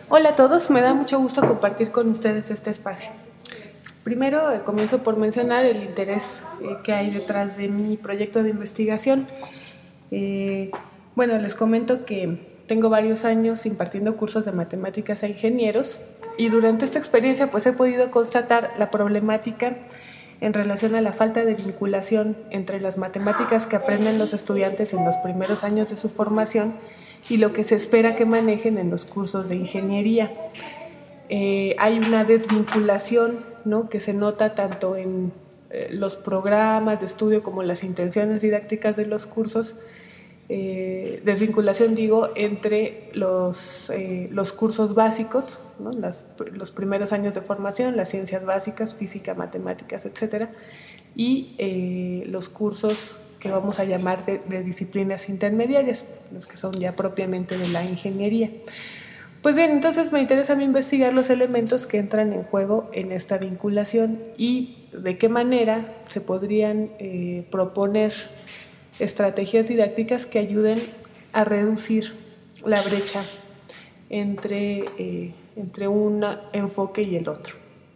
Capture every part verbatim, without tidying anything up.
Hola a todos, me da mucho gusto compartir con ustedes este espacio. Primero eh, comienzo por mencionar el interés eh, que hay detrás de mi proyecto de investigación. Eh, bueno, les comento que tengo varios años impartiendo cursos de matemáticas a ingenieros y durante esta experiencia pues he podido constatar la problemática en relación a la falta de vinculación entre las matemáticas que aprenden los estudiantes en los primeros años de su formación y lo que se espera que manejen en los cursos de ingeniería. Eh, hay una desvinculación, ¿no?, que se nota tanto en eh, los programas de estudio como las intenciones didácticas de los cursos. Eh, desvinculación, digo, entre los, eh, los cursos básicos, ¿no?, Las, los primeros años de formación, las ciencias básicas, física, matemáticas, etcétera, y eh, los cursos que vamos a llamar de, de disciplinas intermediarias, los que son ya propiamente de la ingeniería. Pues bien, entonces me interesa a mí investigar los elementos que entran en juego en esta vinculación y de qué manera se podrían eh, proponer estrategias didácticas que ayuden a reducir la brecha entre, eh, entre un enfoque y el otro.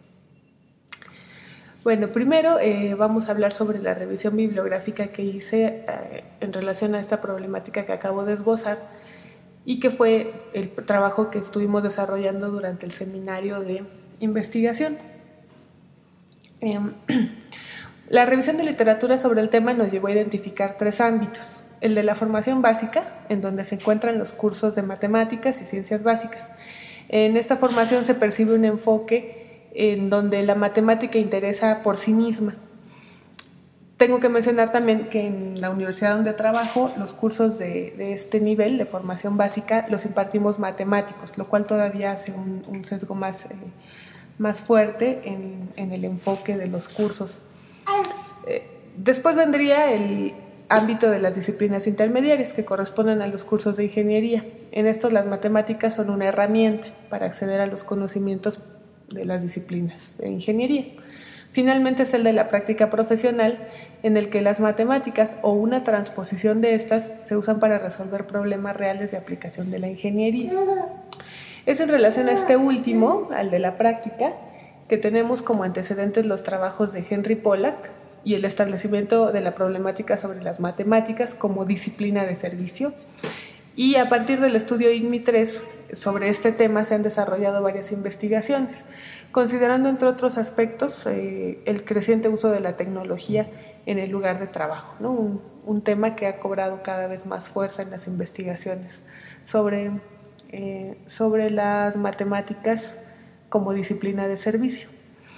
Bueno, primero eh, vamos a hablar sobre la revisión bibliográfica que hice eh, en relación a esta problemática que acabo de esbozar y que fue el trabajo que estuvimos desarrollando durante el seminario de investigación. Eh, la revisión de literatura sobre el tema nos llevó a identificar tres ámbitos: el de la formación básica, en donde se encuentran los cursos de matemáticas y ciencias básicas. En esta formación se percibe un enfoque en donde la matemática interesa por sí misma. Tengo que mencionar también que en la universidad donde trabajo, los cursos de, de este nivel de formación básica los impartimos matemáticos, lo cual todavía hace un, un sesgo más, eh, más fuerte en, en el enfoque de los cursos. Eh, después vendría el ámbito de las disciplinas intermediarias que corresponden a los cursos de ingeniería. En estos las matemáticas son una herramienta para acceder a los conocimientos de las disciplinas de ingeniería. Finalmente es el de la práctica profesional, en el que las matemáticas o una transposición de estas se usan para resolver problemas reales de aplicación de la ingeniería. Es en relación a este último, al de la práctica, que tenemos como antecedentes los trabajos de Henry Pollack y el establecimiento de la problemática sobre las matemáticas como disciplina de servicio. Y a partir del estudio I N M I tres sobre este tema se han desarrollado varias investigaciones, considerando entre otros aspectos eh, el creciente uso de la tecnología en el lugar de trabajo, ¿no? un, un tema que ha cobrado cada vez más fuerza en las investigaciones sobre, eh, sobre las matemáticas como disciplina de servicio.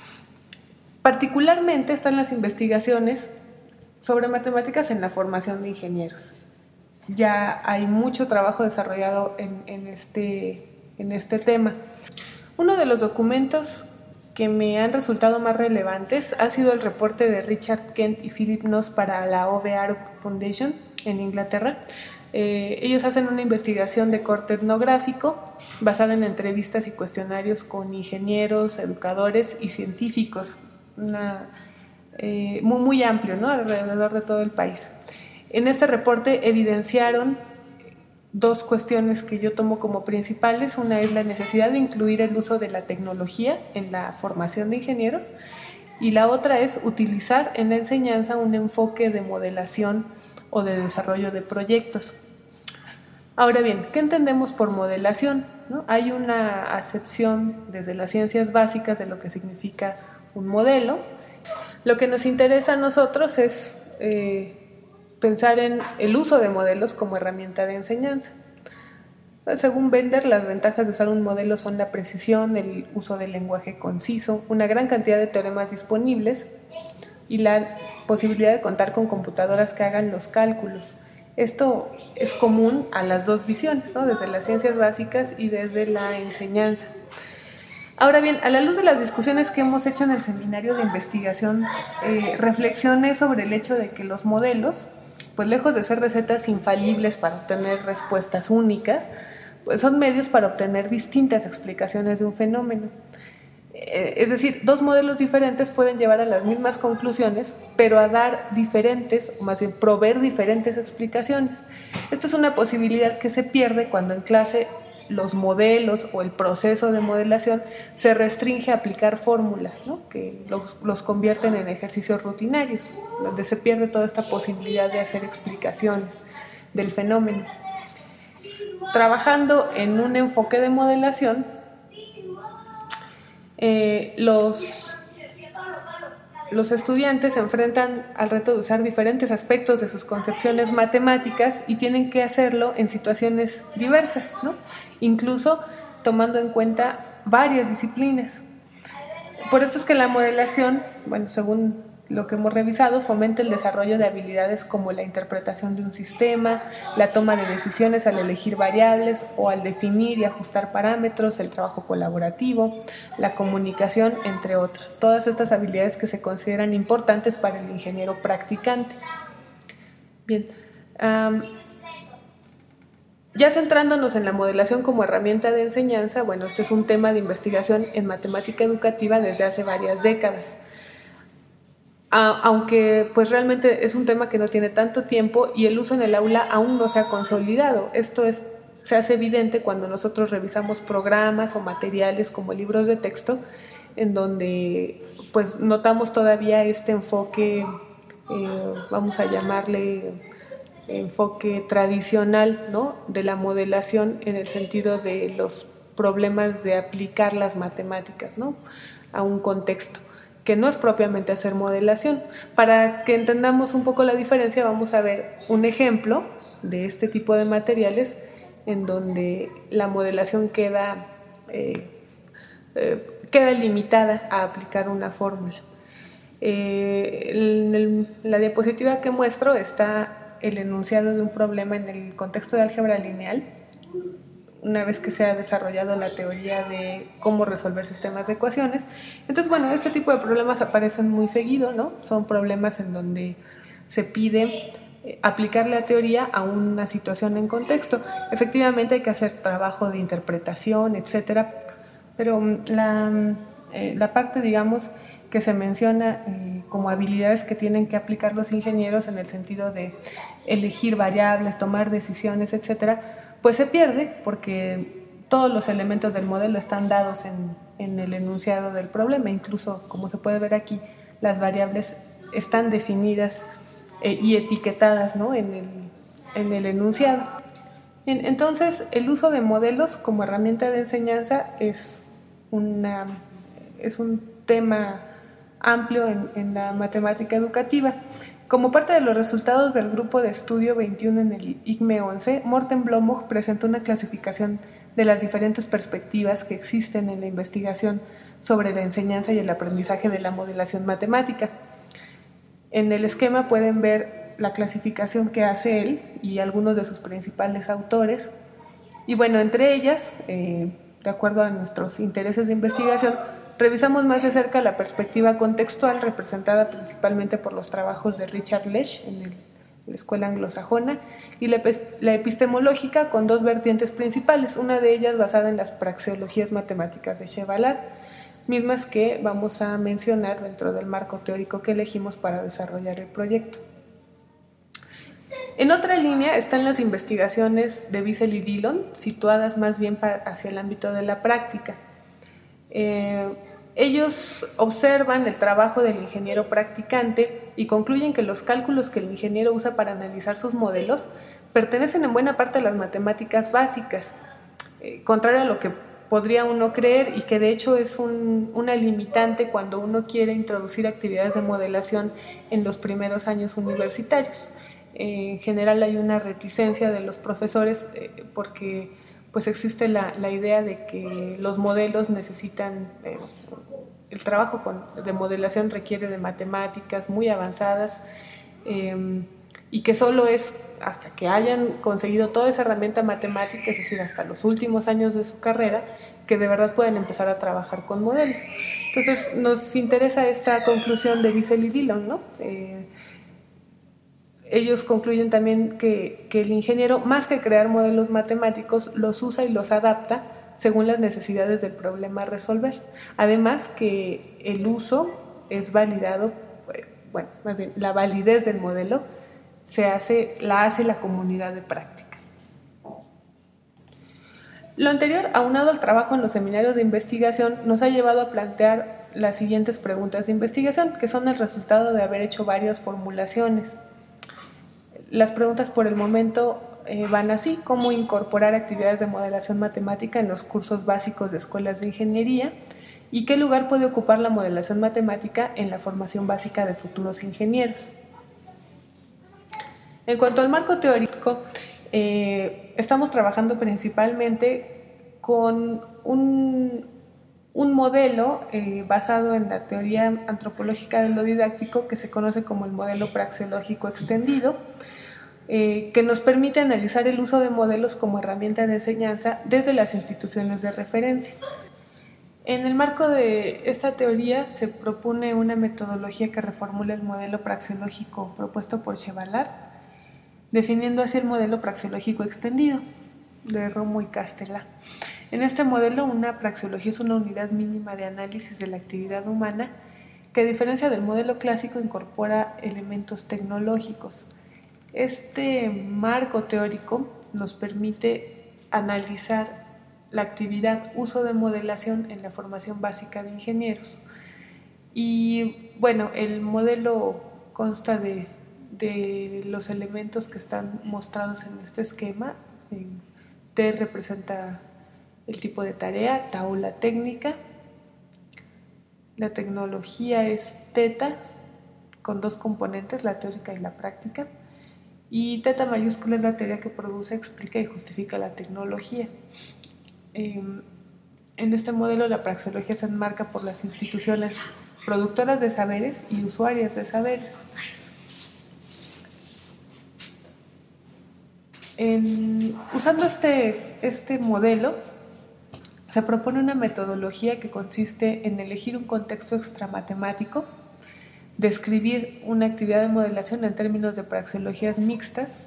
Particularmente están las investigaciones sobre matemáticas en la formación de ingenieros. Ya hay mucho trabajo desarrollado en, en, este, en este tema. Uno de los documentos que me han resultado más relevantes ha sido el reporte de Richard Kent y Philip Noss para la O V Arup Foundation en Inglaterra. Eh, ellos hacen una investigación de corte etnográfico basada en entrevistas y cuestionarios con ingenieros, educadores y científicos, una, eh, muy, muy amplio, ¿no?, alrededor de todo el país. En este reporte evidenciaron dos cuestiones que yo tomo como principales. Una es la necesidad de incluir el uso de la tecnología en la formación de ingenieros y la otra es utilizar en la enseñanza un enfoque de modelación o de desarrollo de proyectos. Ahora bien, ¿qué entendemos por modelación? ¿No? Hay una acepción desde las ciencias básicas de lo que significa un modelo. Lo que nos interesa a nosotros es eh, pensar en el uso de modelos como herramienta de enseñanza. Según Bender, las ventajas de usar un modelo son la precisión, el uso del lenguaje conciso, una gran cantidad de teoremas disponibles y la posibilidad de contar con computadoras que hagan los cálculos. Esto es común a las dos visiones, ¿no?, desde las ciencias básicas y desde la enseñanza. Ahora bien, a la luz de las discusiones que hemos hecho en el seminario de investigación, eh, reflexioné sobre el hecho de que los modelos, pues lejos de ser recetas infalibles para obtener respuestas únicas, pues son medios para obtener distintas explicaciones de un fenómeno. Es decir, dos modelos diferentes pueden llevar a las mismas conclusiones, pero a dar diferentes, o más bien proveer diferentes explicaciones. Esta es una posibilidad que se pierde cuando en clase los modelos o el proceso de modelación se restringe a aplicar fórmulas, ¿no? Que los, los convierten en ejercicios rutinarios, donde se pierde toda esta posibilidad de hacer explicaciones del fenómeno. Trabajando en un enfoque de modelación, eh, los, los estudiantes se enfrentan al reto de usar diferentes aspectos de sus concepciones matemáticas y tienen que hacerlo en situaciones diversas, ¿no? Incluso tomando en cuenta varias disciplinas. Por esto es que la modelación, bueno, según lo que hemos revisado, fomenta el desarrollo de habilidades como la interpretación de un sistema, la toma de decisiones al elegir variables o al definir y ajustar parámetros, el trabajo colaborativo, la comunicación, entre otras. Todas estas habilidades que se consideran importantes para el ingeniero practicante. Bien, um, ya centrándonos en la modelación como herramienta de enseñanza, bueno, este es un tema de investigación en matemática educativa desde hace varias décadas. Aunque pues realmente es un tema que no tiene tanto tiempo y el uso en el aula aún no se ha consolidado. Esto es, se hace evidente cuando nosotros revisamos programas o materiales como libros de texto, en donde pues notamos todavía este enfoque, eh, vamos a llamarle enfoque tradicional, ¿no? De la modelación en el sentido de los problemas de aplicar las matemáticas, ¿no? A un contexto, que no es propiamente hacer modelación. Para que entendamos un poco la diferencia, vamos a ver un ejemplo de este tipo de materiales en donde la modelación queda, eh, eh, queda limitada a aplicar una fórmula. Eh, en el, la diapositiva que muestro está el enunciado de un problema en el contexto de álgebra lineal, una vez que se ha desarrollado la teoría de cómo resolver sistemas de ecuaciones. Entonces, bueno, este tipo de problemas aparecen muy seguido, ¿no? Son problemas en donde se pide aplicar la teoría a una situación en contexto. Efectivamente hay que hacer trabajo de interpretación, etcétera, pero la, eh, la parte, digamos, que se menciona eh, como habilidades que tienen que aplicar los ingenieros en el sentido de elegir variables, tomar decisiones, etcétera, pues se pierde porque todos los elementos del modelo están dados en, en el enunciado del problema. Incluso, como se puede ver aquí, las variables están definidas eh, y etiquetadas, ¿no? en, el, en el enunciado. Bien, entonces, el uso de modelos como herramienta de enseñanza es, una, es un tema amplio en, en la matemática educativa. Como parte de los resultados del grupo de estudio veintiuno en el I C M E once, Morten Blomhoog presentó una clasificación de las diferentes perspectivas que existen en la investigación sobre la enseñanza y el aprendizaje de la modelación matemática. En el esquema pueden ver la clasificación que hace él y algunos de sus principales autores. Y bueno, entre ellas, eh, de acuerdo a nuestros intereses de investigación, revisamos más de cerca la perspectiva contextual representada principalmente por los trabajos de Richard Lesch en, el, en la escuela anglosajona y la, la epistemológica con dos vertientes principales, una de ellas basada en las praxeologías matemáticas de Chevallard, mismas que vamos a mencionar dentro del marco teórico que elegimos para desarrollar el proyecto. En otra línea están las investigaciones de Wiesel y Dillon, situadas más bien para, hacia el ámbito de la práctica. Eh, ellos observan el trabajo del ingeniero practicante y concluyen que los cálculos que el ingeniero usa para analizar sus modelos pertenecen en buena parte a las matemáticas básicas, eh, contrario a lo que podría uno creer y que de hecho es un, una limitante cuando uno quiere introducir actividades de modelación en los primeros años universitarios. Eh, en general hay una reticencia de los profesores eh, porque pues existe la, la idea de que los modelos necesitan, eh, el trabajo con, de modelación requiere de matemáticas muy avanzadas eh, y que solo es hasta que hayan conseguido toda esa herramienta matemática, es decir, hasta los últimos años de su carrera, que de verdad pueden empezar a trabajar con modelos. Entonces nos interesa esta conclusión de Wiesel y Dillon, ¿no? Eh, Ellos concluyen también que, que el ingeniero, más que crear modelos matemáticos, los usa y los adapta según las necesidades del problema a resolver. Además que el uso es validado, bueno, más bien, la validez del modelo se hace, la hace la comunidad de práctica. Lo anterior, aunado al trabajo en los seminarios de investigación, nos ha llevado a plantear las siguientes preguntas de investigación, que son el resultado de haber hecho varias formulaciones. Las preguntas por el momento eh, van así: ¿cómo incorporar actividades de modelación matemática en los cursos básicos de escuelas de ingeniería? ¿Y qué lugar puede ocupar la modelación matemática en la formación básica de futuros ingenieros? En cuanto al marco teórico, eh, estamos trabajando principalmente con un, un modelo eh, basado en la teoría antropológica de lo didáctico, que se conoce como el modelo praxeológico extendido, eh, que nos permite analizar el uso de modelos como herramienta de enseñanza desde las instituciones de referencia. En el marco de esta teoría se propone una metodología que reformula el modelo praxeológico propuesto por Chevallard, definiendo así el modelo praxeológico extendido de Romo y Castellà. En este modelo, una praxeología es una unidad mínima de análisis de la actividad humana que, a diferencia del modelo clásico, incorpora elementos tecnológicos. Este marco teórico nos permite analizar la actividad uso de modelación en la formación básica de ingenieros. Y bueno, el modelo consta de, de los elementos que están mostrados en este esquema. T representa el tipo de tarea, tau la técnica, la tecnología es teta, con dos componentes, la teórica y la práctica, y teta mayúscula es la teoría que produce, explica y justifica la tecnología. Eh, en este modelo la praxeología se enmarca por las instituciones productoras de saberes y usuarias de saberes. En, usando este, este modelo, se propone una metodología que consiste en elegir un contexto extramatemático, describir una actividad de modelación en términos de praxeologías mixtas,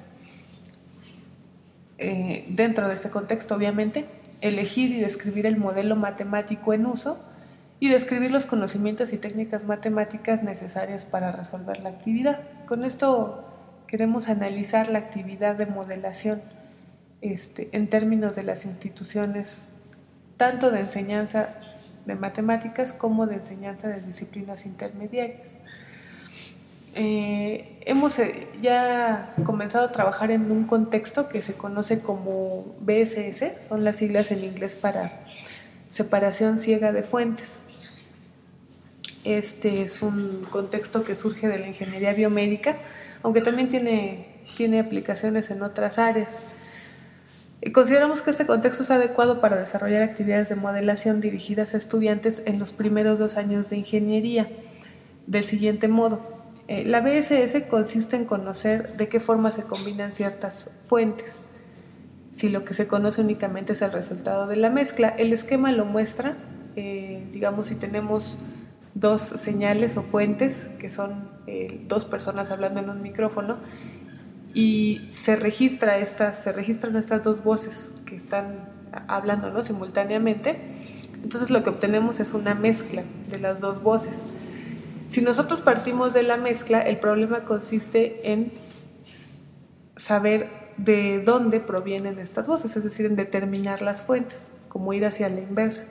eh, dentro de este contexto obviamente, elegir y describir el modelo matemático en uso y describir los conocimientos y técnicas matemáticas necesarias para resolver la actividad. Con esto queremos analizar la actividad de modelación este, en términos de las instituciones tanto de enseñanza de matemáticas como de enseñanza de disciplinas intermediarias. Eh, hemos ya comenzado a trabajar en un contexto que se conoce como B S S, son las siglas en inglés para separación ciega de fuentes. Este es un contexto que surge de la ingeniería biomédica, aunque también tiene, tiene aplicaciones en otras áreas. Consideramos que este contexto es adecuado para desarrollar actividades de modelación dirigidas a estudiantes en los primeros dos años de ingeniería, del siguiente modo. Eh, la B S S consiste en conocer de qué forma se combinan ciertas fuentes. Si lo que se conoce únicamente es el resultado de la mezcla, el esquema lo muestra, eh, digamos, si tenemos dos señales o fuentes, que son eh, dos personas hablando en un micrófono, y se registra estas, se registran estas dos voces que están hablando, ¿no?, simultáneamente. Entonces lo que obtenemos es una mezcla de las dos voces. Si nosotros partimos de la mezcla, el problema consiste en saber de dónde provienen estas voces, es decir, en determinar las fuentes, como ir hacia la inversa.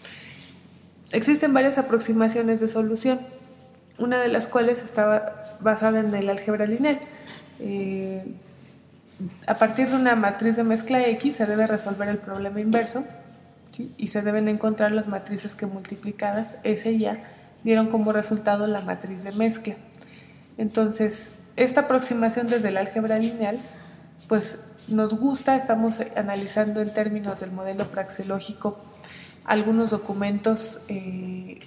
Existen varias aproximaciones de solución, una de las cuales estaba basada en el álgebra lineal. Eh, a partir de una matriz de mezcla X se debe resolver el problema inverso, ¿sí?, y se deben encontrar las matrices que multiplicadas S y A dieron como resultado la matriz de mezcla. Entonces, esta aproximación desde el álgebra lineal, pues nos gusta. Estamos analizando en términos del modelo praxeológico algunos documentos eh,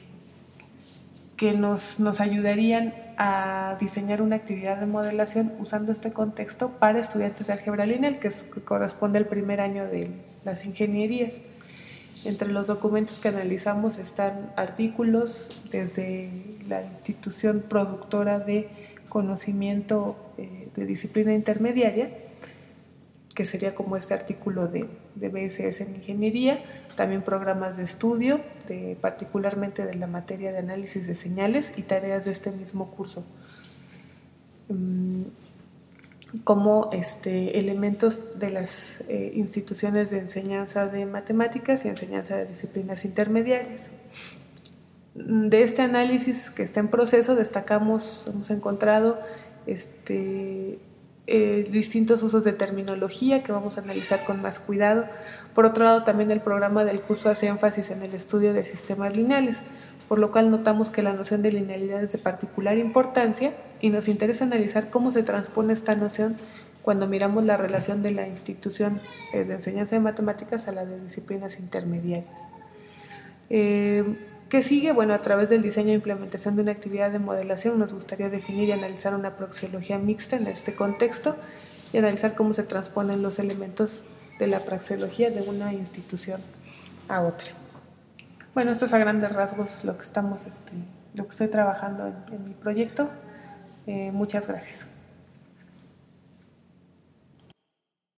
que nos, nos ayudarían a diseñar una actividad de modelación usando este contexto para estudiantes de álgebra lineal, que, es, que corresponde al primer año de las ingenierías. Entre los documentos que analizamos están artículos desde la institución productora de conocimiento eh, de disciplina intermediaria, que sería como este artículo de, de B S S en ingeniería, también programas de estudio, de, particularmente de la materia de análisis de señales y tareas de este mismo curso. como este, elementos de las eh, instituciones de enseñanza de matemáticas y enseñanza de disciplinas intermediarias. De este análisis que está en proceso destacamos, hemos encontrado este, eh, distintos usos de terminología que vamos a analizar con más cuidado. Por otro lado, también el programa del curso hace énfasis en el estudio de sistemas lineales, por lo cual notamos que la noción de linealidad es de particular importancia y nos interesa analizar cómo se transpone esta noción cuando miramos la relación de la institución de enseñanza de matemáticas a la de disciplinas intermediarias. Eh, ¿Qué sigue? Bueno, a través del diseño e implementación de una actividad de modelación nos gustaría definir y analizar una praxeología mixta en este contexto y analizar cómo se transponen los elementos de la praxeología de una institución a otra. Bueno, esto es a grandes rasgos lo que estamos, este, lo que estoy trabajando en, en mi proyecto. Eh, muchas gracias.